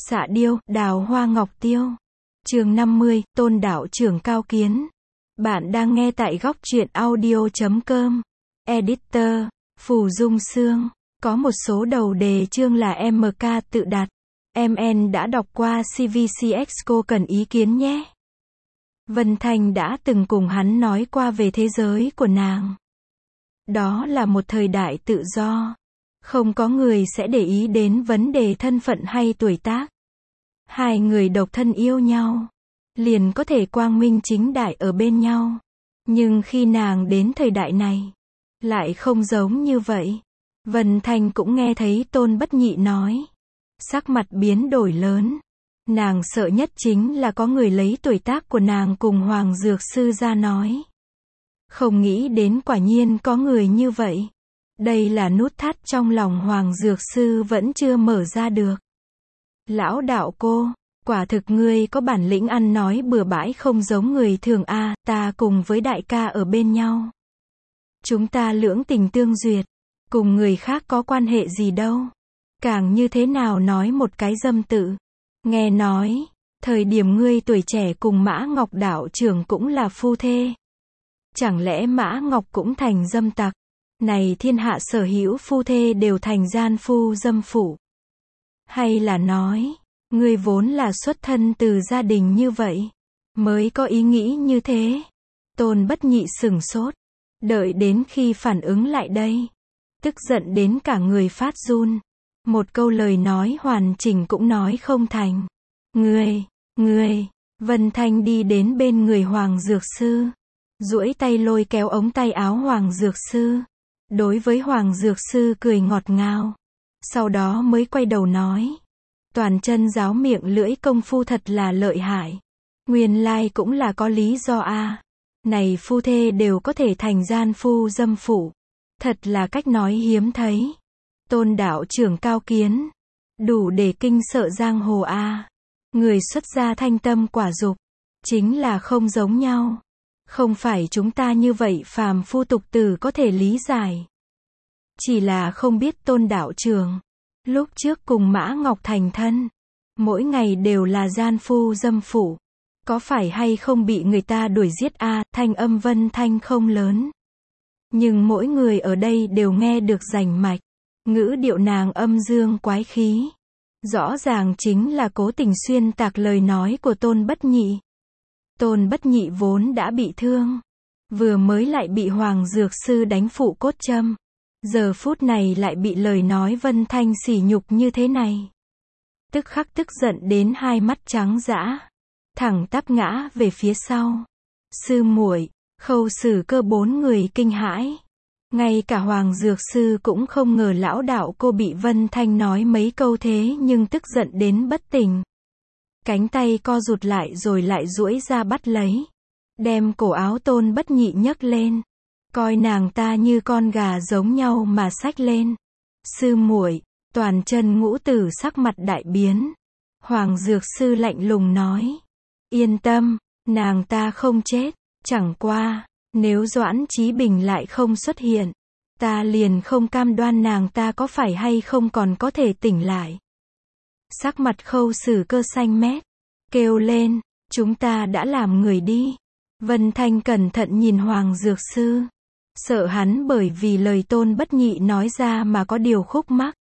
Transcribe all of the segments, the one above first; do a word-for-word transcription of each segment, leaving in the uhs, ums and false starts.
Xạ điêu, đào hoa ngọc tiêu. Chương năm mươi, Tôn đạo trưởng cao kiến. Bạn đang nghe tại góc truyện audio chấm com. Editor, Phù Dung Sương. Có một số đầu đề chương là em ca tự đặt. em en đã đọc qua xê vê xê Exco cần ý kiến nhé. Vân Thanh đã từng cùng hắn nói qua về thế giới của nàng. Đó là một thời đại tự do. Không có người sẽ để ý đến vấn đề thân phận hay tuổi tác. Hai người độc thân yêu nhau, liền có thể quang minh chính đại ở bên nhau. Nhưng khi nàng đến thời đại này, lại không giống như vậy. Vân Thanh cũng nghe thấy Tôn Bất Nhị nói. Sắc mặt biến đổi lớn. Nàng sợ nhất chính là có người lấy tuổi tác của nàng cùng Hoàng Dược Sư ra nói. Không nghĩ đến quả nhiên có người như vậy. Đây là nút thắt trong lòng Hoàng Dược Sư vẫn chưa mở ra được. Lão đạo cô, quả thực ngươi có bản lĩnh ăn nói bừa bãi không giống người thường a, à, ta cùng với đại ca ở bên nhau. Chúng ta lưỡng tình tương duyệt, cùng người khác có quan hệ gì đâu. Càng như thế nào nói một cái dâm tự. Nghe nói, thời điểm ngươi tuổi trẻ cùng Mã Ngọc đạo trưởng cũng là phu thê. Chẳng lẽ Mã Ngọc cũng thành dâm tặc? Này thiên hạ sở hữu phu thê đều thành gian phu dâm phụ. Hay là nói, ngươi vốn là xuất thân từ gia đình như vậy, mới có ý nghĩ như thế. Tôn Bất Nhị sửng sốt, đợi đến khi phản ứng lại đây, tức giận đến cả người phát run. Một câu lời nói hoàn chỉnh cũng nói không thành. Ngươi, ngươi, Vân Thanh đi đến bên người Hoàng Dược Sư, duỗi tay lôi kéo ống tay áo Hoàng Dược Sư. Đối với Hoàng Dược Sư cười ngọt ngào. Sau đó mới quay đầu nói. Toàn chân giáo miệng lưỡi công phu thật là lợi hại. Nguyên lai cũng là có lý do a. À. Này phu thê đều có thể thành gian phu dâm phụ. Thật là cách nói hiếm thấy. Tôn đạo trưởng cao kiến. Đủ để kinh sợ giang hồ a. À. Người xuất gia thanh tâm quả dục. Chính là không giống nhau. Không phải chúng ta như vậy phàm phu tục tử có thể lý giải. Chỉ là không biết Tôn đạo trưởng. Lúc trước cùng Mã Ngọc thành thân. Mỗi ngày đều là gian phu dâm phụ. Có phải hay không bị người ta đuổi giết a? À, thanh âm Vân Thanh không lớn. Nhưng mỗi người ở đây đều nghe được rành mạch. Ngữ điệu nàng âm dương quái khí. Rõ ràng chính là cố tình xuyên tạc lời nói của Tôn Bất Nhị. Tôn Bất Nhị vốn đã bị thương. Vừa mới lại bị Hoàng Dược Sư đánh phụ cốt châm. Giờ phút này lại bị lời nói Vân Thanh sỉ nhục như thế này. Tức khắc tức giận đến hai mắt trắng dã. Thẳng tắp ngã về phía sau. Sư muội, Khâu Sử Cơ bốn người kinh hãi. Ngay cả Hoàng Dược Sư cũng không ngờ lão đạo cô bị Vân Thanh nói mấy câu thế nhưng tức giận đến bất tỉnh. Cánh tay co rụt lại rồi lại duỗi ra bắt lấy. Đem cổ áo Tôn Bất Nhị nhấc lên. Coi nàng ta như con gà giống nhau mà xách lên. Sư muội, toàn chân ngũ tử sắc mặt đại biến. Hoàng Dược Sư lạnh lùng nói. Yên tâm, nàng ta không chết. Chẳng qua, nếu Doãn Chí Bình lại không xuất hiện, ta liền không cam đoan nàng ta có phải hay không còn có thể tỉnh lại. Sắc mặt Khâu Sử Cơ xanh mét. Kêu lên, chúng ta đã làm người đi. Vân Thanh cẩn thận nhìn Hoàng Dược Sư. Sợ hắn bởi vì lời Tôn Bất Nhị nói ra mà có điều khúc mắc.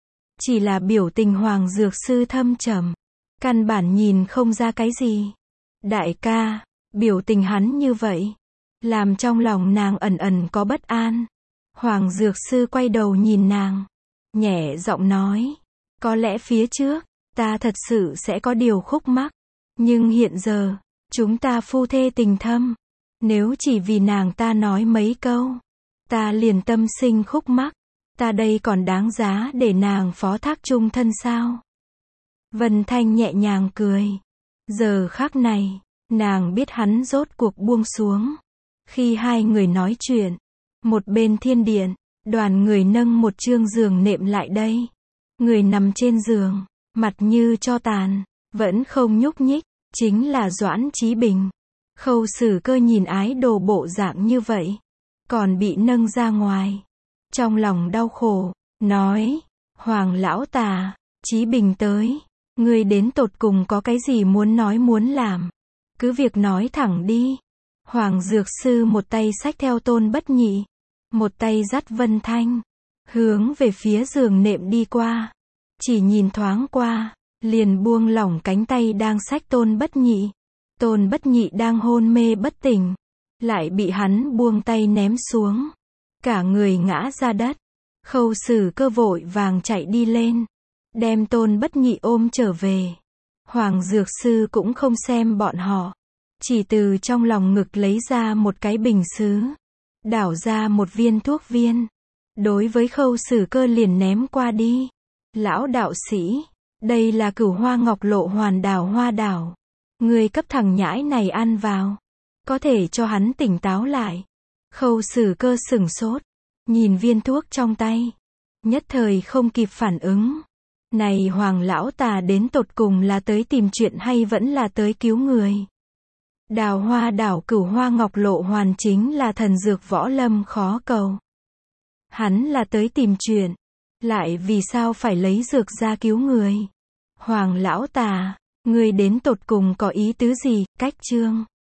Chỉ là biểu tình Hoàng Dược Sư thâm trầm. Căn bản nhìn không ra cái gì. Đại ca, biểu tình hắn như vậy. Làm trong lòng nàng ẩn ẩn có bất an. Hoàng Dược Sư quay đầu nhìn nàng. Nhẹ giọng nói. Có lẽ phía trước, ta thật sự sẽ có điều khúc mắc. Nhưng hiện giờ, chúng ta phu thê tình thâm. Nếu chỉ vì nàng ta nói mấy câu, ta liền tâm sinh khúc mắc. Ta đây còn đáng giá để nàng phó thác chung thân sao? Vân Thanh nhẹ nhàng cười. Giờ khắc này, nàng biết hắn rốt cuộc buông xuống. Khi hai người nói chuyện, một bên thiên điện, đoàn người nâng một chương giường nệm lại đây. Người nằm trên giường, mặt như tro tàn, vẫn không nhúc nhích, chính là Doãn Chí Bình. Khâu Sử Cơ nhìn ái đồ bộ dạng như vậy, còn bị nâng ra ngoài. Trong lòng đau khổ, nói, Hoàng lão tà, Chí Bình tới. Ngươi đến tột cùng có cái gì muốn nói muốn làm? Cứ việc nói thẳng đi. Hoàng Dược Sư một tay xách theo Tôn Bất Nhị, một tay dắt Vân Thanh, hướng về phía giường nệm đi qua. Chỉ nhìn thoáng qua, liền buông lỏng cánh tay đang xách Tôn Bất Nhị. Tôn Bất Nhị đang hôn mê bất tỉnh, lại bị hắn buông tay ném xuống. Cả người ngã ra đất. Khâu Sử Cơ vội vàng chạy đi lên, đem Tôn Bất Nhị ôm trở về. Hoàng Dược Sư cũng không xem bọn họ, chỉ từ trong lòng ngực lấy ra một cái bình sứ, đảo ra một viên thuốc viên, đối với Khâu Sử Cơ liền ném qua đi. Lão đạo sĩ, đây là Cửu Hoa Ngọc Lộ Hoàn Đào Hoa đảo. Ngươi cấp thằng nhãi này ăn vào, có thể cho hắn tỉnh táo lại. Khâu Sử Cơ sửng sốt, nhìn viên thuốc trong tay, nhất thời không kịp phản ứng. Này Hoàng lão tà đến tột cùng là tới tìm chuyện hay vẫn là tới cứu người? Đào Hoa đảo Cửu Hoa Ngọc Lộ Hoàn chính là thần dược võ lâm khó cầu. Hắn là tới tìm chuyện, lại vì sao phải lấy dược ra cứu người? Hoàng lão tà, ngươi đến tột cùng có ý tứ gì? Cách chương